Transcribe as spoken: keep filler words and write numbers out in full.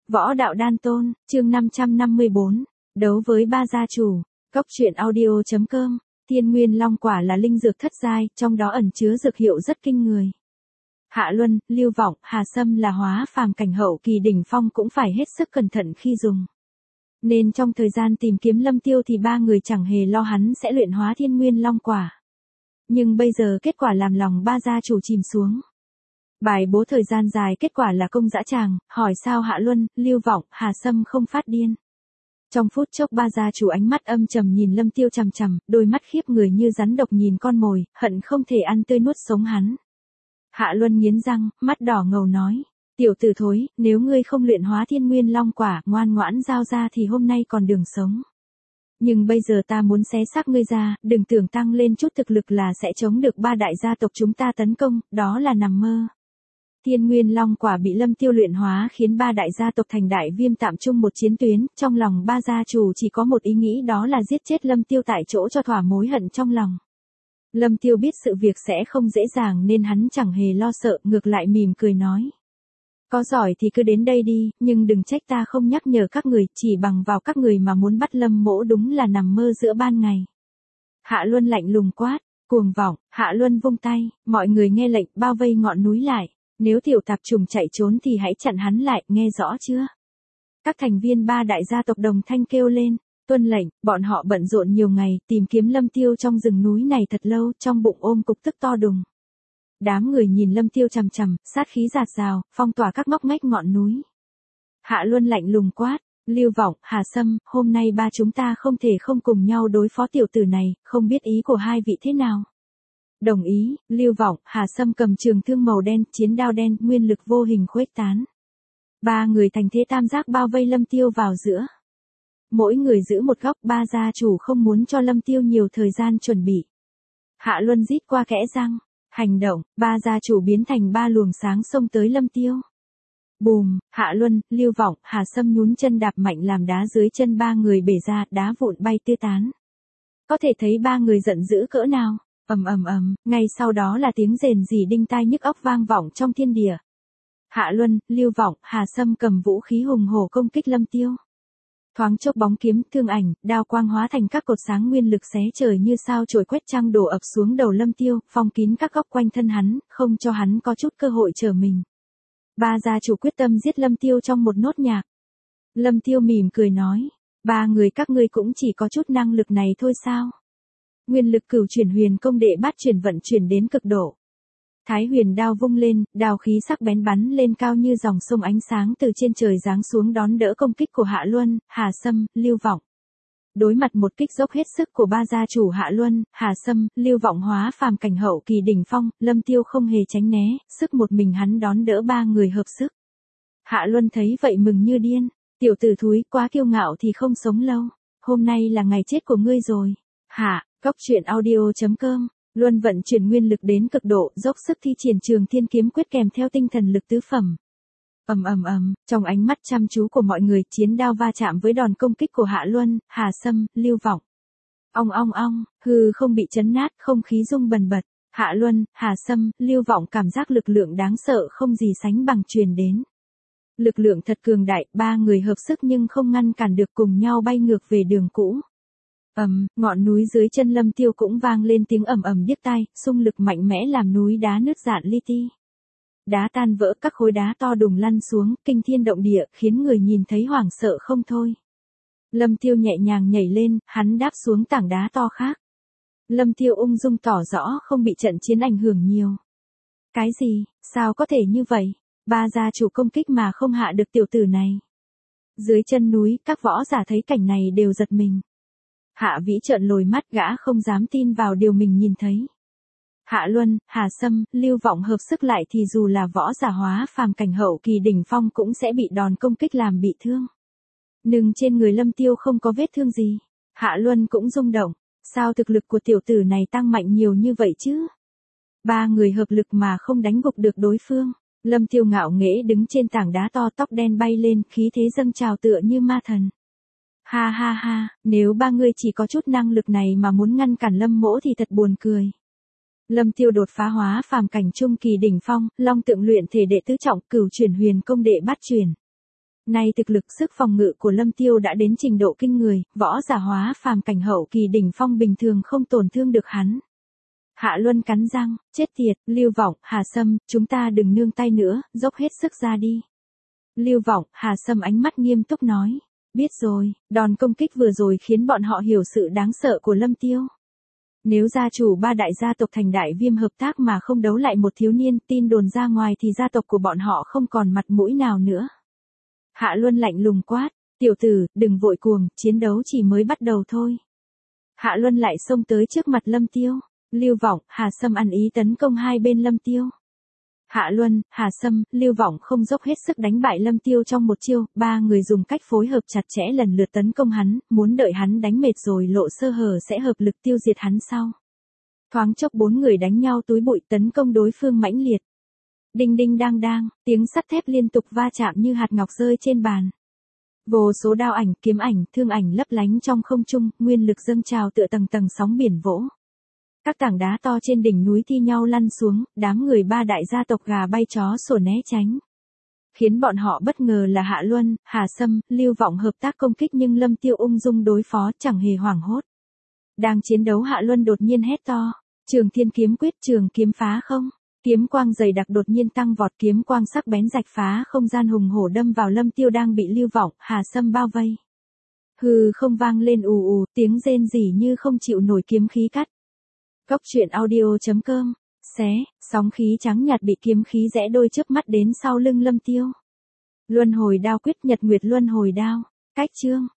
Võ đạo đan tôn, chương năm trăm năm mươi bốn, đấu với ba gia chủ. Cốc truyện audio chấm com. Thiên Nguyên Long quả là linh dược thất giai, trong đó ẩn chứa dược hiệu rất kinh người. Hạ Luân, Lưu Vọng, Hà Sâm là hóa phàm cảnh hậu kỳ đỉnh phong cũng phải hết sức cẩn thận khi dùng. Nên trong thời gian tìm kiếm Lâm Tiêu thì ba người chẳng hề lo hắn sẽ luyện hóa Thiên Nguyên Long quả. Nhưng bây giờ kết quả làm lòng ba gia chủ chìm xuống. Bài bố thời gian dài kết quả là công dã tràng, hỏi sao Hạ Luân, Lưu Vọng, Hà Sâm không phát điên. Trong phút chốc ba gia chủ ánh mắt âm trầm nhìn Lâm Tiêu chằm chằm, đôi mắt khiếp người như rắn độc nhìn con mồi, hận không thể ăn tươi nuốt sống hắn. Hạ Luân nghiến răng, mắt đỏ ngầu nói, tiểu tử thối, nếu ngươi không luyện hóa Thiên Nguyên Long quả, ngoan ngoãn giao ra thì hôm nay còn đường sống. Nhưng bây giờ ta muốn xé xác ngươi ra, đừng tưởng tăng lên chút thực lực là sẽ chống được ba đại gia tộc chúng ta tấn công, đó là nằm mơ. Thiên Nguyên Long quả bị Lâm Tiêu luyện hóa khiến ba đại gia tộc thành đại viêm tạm chung một chiến tuyến, trong lòng ba gia chủ chỉ có một ý nghĩ đó là giết chết Lâm Tiêu tại chỗ cho thỏa mối hận trong lòng. Lâm Tiêu biết sự việc sẽ không dễ dàng nên hắn chẳng hề lo sợ, ngược lại mỉm cười nói. Có giỏi thì cứ đến đây đi, nhưng đừng trách ta không nhắc nhở các người, chỉ bằng vào các người mà muốn bắt Lâm mỗ đúng là nằm mơ giữa ban ngày. Hạ Luân lạnh lùng quát, cuồng vọng, Hạ Luân vung tay, mọi người nghe lệnh bao vây ngọn núi lại. Nếu tiểu tạp trùng chạy trốn thì hãy chặn hắn lại, nghe rõ chưa? Các thành viên ba đại gia tộc đồng thanh kêu lên, tuân lệnh, bọn họ bận rộn nhiều ngày, tìm kiếm Lâm Tiêu trong rừng núi này thật lâu, trong bụng ôm cục tức to đùng. Đám người nhìn Lâm Tiêu chằm chằm, sát khí rạt rào, phong tỏa các ngóc ngách ngọn núi. Hạ Luân lạnh lùng quát, Lưu Vọng, Hà Sâm, hôm nay ba chúng ta không thể không cùng nhau đối phó tiểu tử này, không biết ý của hai vị thế nào? Đồng ý, Lưu Vọng, Hà Sâm cầm trường thương màu đen, chiến đao đen, nguyên lực vô hình khuếch tán. Ba người thành thế tam giác bao vây Lâm Tiêu vào giữa. Mỗi người giữ một góc, ba gia chủ không muốn cho Lâm Tiêu nhiều thời gian chuẩn bị. Hạ Luân rít qua kẽ răng, hành động, ba gia chủ biến thành ba luồng sáng xông tới Lâm Tiêu. Bùm, Hạ Luân, Lưu Vọng, Hà Sâm nhún chân đạp mạnh làm đá dưới chân ba người bể ra, đá vụn bay tứ tán. Có thể thấy ba người giận dữ cỡ nào. Ầm ầm ầm, ngay sau đó là tiếng rền rỉ đinh tai nhức óc vang vọng trong thiên địa. Hạ Luân, Lưu Vọng, Hà Sâm cầm vũ khí hùng hổ công kích Lâm Tiêu. Thoáng chốc bóng kiếm, thương ảnh, đao quang hóa thành các cột sáng nguyên lực xé trời như sao chổi quét trăng đổ ập xuống đầu Lâm Tiêu, phong kín các góc quanh thân hắn, không cho hắn có chút cơ hội trở mình. Ba gia chủ quyết tâm giết Lâm Tiêu trong một nốt nhạc. Lâm Tiêu mỉm cười nói, ba người các ngươi cũng chỉ có chút năng lực này thôi sao? Nguyên lực cửu chuyển huyền công đệ bát chuyển vận chuyển đến cực độ. Thái huyền đao vung lên, đao khí sắc bén bắn lên cao như dòng sông ánh sáng từ trên trời giáng xuống đón đỡ công kích của Hạ Luân, Hà Sâm, Lưu Vọng. Đối mặt một kích dốc hết sức của ba gia chủ Hạ Luân, Hà Sâm, Lưu Vọng hóa phàm cảnh hậu kỳ đỉnh phong, Lâm Tiêu không hề tránh né, sức một mình hắn đón đỡ ba người hợp sức. Hạ Luân thấy vậy mừng như điên, tiểu tử thúi quá kiêu ngạo thì không sống lâu, hôm nay là ngày chết của ngươi rồi. Hạ, Cốc truyện audio chấm com, Luân vận chuyển nguyên lực đến cực độ, dốc sức thi triển Trường Thiên kiếm quyết kèm theo tinh thần lực tứ phẩm. Ầm ầm ầm, trong ánh mắt chăm chú của mọi người, chiến đao va chạm với đòn công kích của Hạ Luân, Hà Sâm, Lưu Vọng. Ong ong ong, hư không bị chấn nát, không khí rung bần bật. Hạ Luân, Hà Sâm, Lưu Vọng cảm giác lực lượng đáng sợ không gì sánh bằng truyền đến. Lực lượng thật cường đại, ba người hợp sức nhưng không ngăn cản được, cùng nhau bay ngược về đường cũ. Ầm, ngọn núi dưới chân Lâm Tiêu cũng vang lên tiếng ầm ầm điếc tai, xung lực mạnh mẽ làm núi đá nứt rạn li ti. Đá tan vỡ, các khối đá to đùng lăn xuống, kinh thiên động địa, khiến người nhìn thấy hoảng sợ không thôi. Lâm Tiêu nhẹ nhàng nhảy lên, hắn đáp xuống tảng đá to khác. Lâm Tiêu ung dung tỏ rõ không bị trận chiến ảnh hưởng nhiều. Cái gì, sao có thể như vậy? Ba gia chủ công kích mà không hạ được tiểu tử này. Dưới chân núi, các võ giả thấy cảnh này đều giật mình. Hạ Vĩ trợn lồi mắt, gã không dám tin vào điều mình nhìn thấy. Hạ Luân, Hà Sâm, Lưu Vọng hợp sức lại thì dù là võ giả hóa phàm cảnh hậu kỳ đỉnh phong cũng sẽ bị đòn công kích làm bị thương. Nhưng trên người Lâm Tiêu không có vết thương gì. Hạ Luân cũng rung động, sao thực lực của tiểu tử này tăng mạnh nhiều như vậy chứ? Ba người hợp lực mà không đánh gục được đối phương. Lâm Tiêu ngạo nghễ đứng trên tảng đá to, tóc đen bay lên, khí thế dâng trào tựa như ma thần. Ha ha ha, nếu ba người chỉ có chút năng lực này mà muốn ngăn cản Lâm mỗ thì thật buồn cười. Lâm Tiêu đột phá hóa phàm cảnh trung kỳ đỉnh phong, long tượng luyện thể đệ tứ trọng, cửu chuyển huyền công đệ bát chuyển. Nay thực lực sức phòng ngự của Lâm Tiêu đã đến trình độ kinh người, võ giả hóa phàm cảnh hậu kỳ đỉnh phong bình thường không tổn thương được hắn. Hạ Luân cắn răng, chết tiệt, Lưu Vọng, Hà Sâm, chúng ta đừng nương tay nữa, dốc hết sức ra đi. Lưu Vọng, Hà Sâm ánh mắt nghiêm túc nói, biết rồi, đòn công kích vừa rồi khiến bọn họ hiểu sự đáng sợ của Lâm Tiêu. Nếu gia chủ ba đại gia tộc Thành Đại Viêm hợp tác mà không đấu lại một thiếu niên, tin đồn ra ngoài thì gia tộc của bọn họ không còn mặt mũi nào nữa. Hạ Luân lạnh lùng quát, tiểu tử, đừng vội cuồng, chiến đấu chỉ mới bắt đầu thôi. Hạ Luân lại xông tới trước mặt Lâm Tiêu. Lưu Vọng, Hà Sâm ăn ý tấn công hai bên Lâm Tiêu. Hạ Luân, Hà Sâm, Lưu Vọng không dốc hết sức đánh bại Lâm Tiêu trong một chiêu, ba người dùng cách phối hợp chặt chẽ lần lượt tấn công hắn, muốn đợi hắn đánh mệt rồi lộ sơ hở sẽ hợp lực tiêu diệt hắn sau. Thoáng chốc bốn người đánh nhau túi bụi tấn công đối phương mãnh liệt. Đinh đinh đang đang, tiếng sắt thép liên tục va chạm như hạt ngọc rơi trên bàn. Vô số đao ảnh, kiếm ảnh, thương ảnh lấp lánh trong không trung, nguyên lực dâng trào tựa tầng tầng sóng biển vỗ. Các tảng đá to trên đỉnh núi thi nhau lăn xuống, đám người ba đại gia tộc gà bay chó sủa né tránh. Khiến bọn họ bất ngờ là Hạ Luân, Hà Sâm, Lưu Vọng hợp tác công kích nhưng Lâm Tiêu ung dung đối phó chẳng hề hoảng hốt. Đang chiến đấu Hạ Luân đột nhiên hét to, Trường Thiên Kiếm Quyết, trường kiếm phá không. Kiếm quang dày đặc đột nhiên tăng vọt, kiếm quang sắc bén rạch phá không gian hùng hổ đâm vào Lâm Tiêu đang bị Lưu Vọng, Hà Sâm bao vây. Hừ, không vang lên ù ù, tiếng rên rỉ như không chịu nổi kiếm khí cắt. Góc truyện audio chấm com, xé, sóng khí trắng nhạt bị kiếm khí rẽ đôi chớp mắt đến sau lưng Lâm Tiêu. Luân hồi đao quyết, Nhật Nguyệt luân hồi đao, cách chương.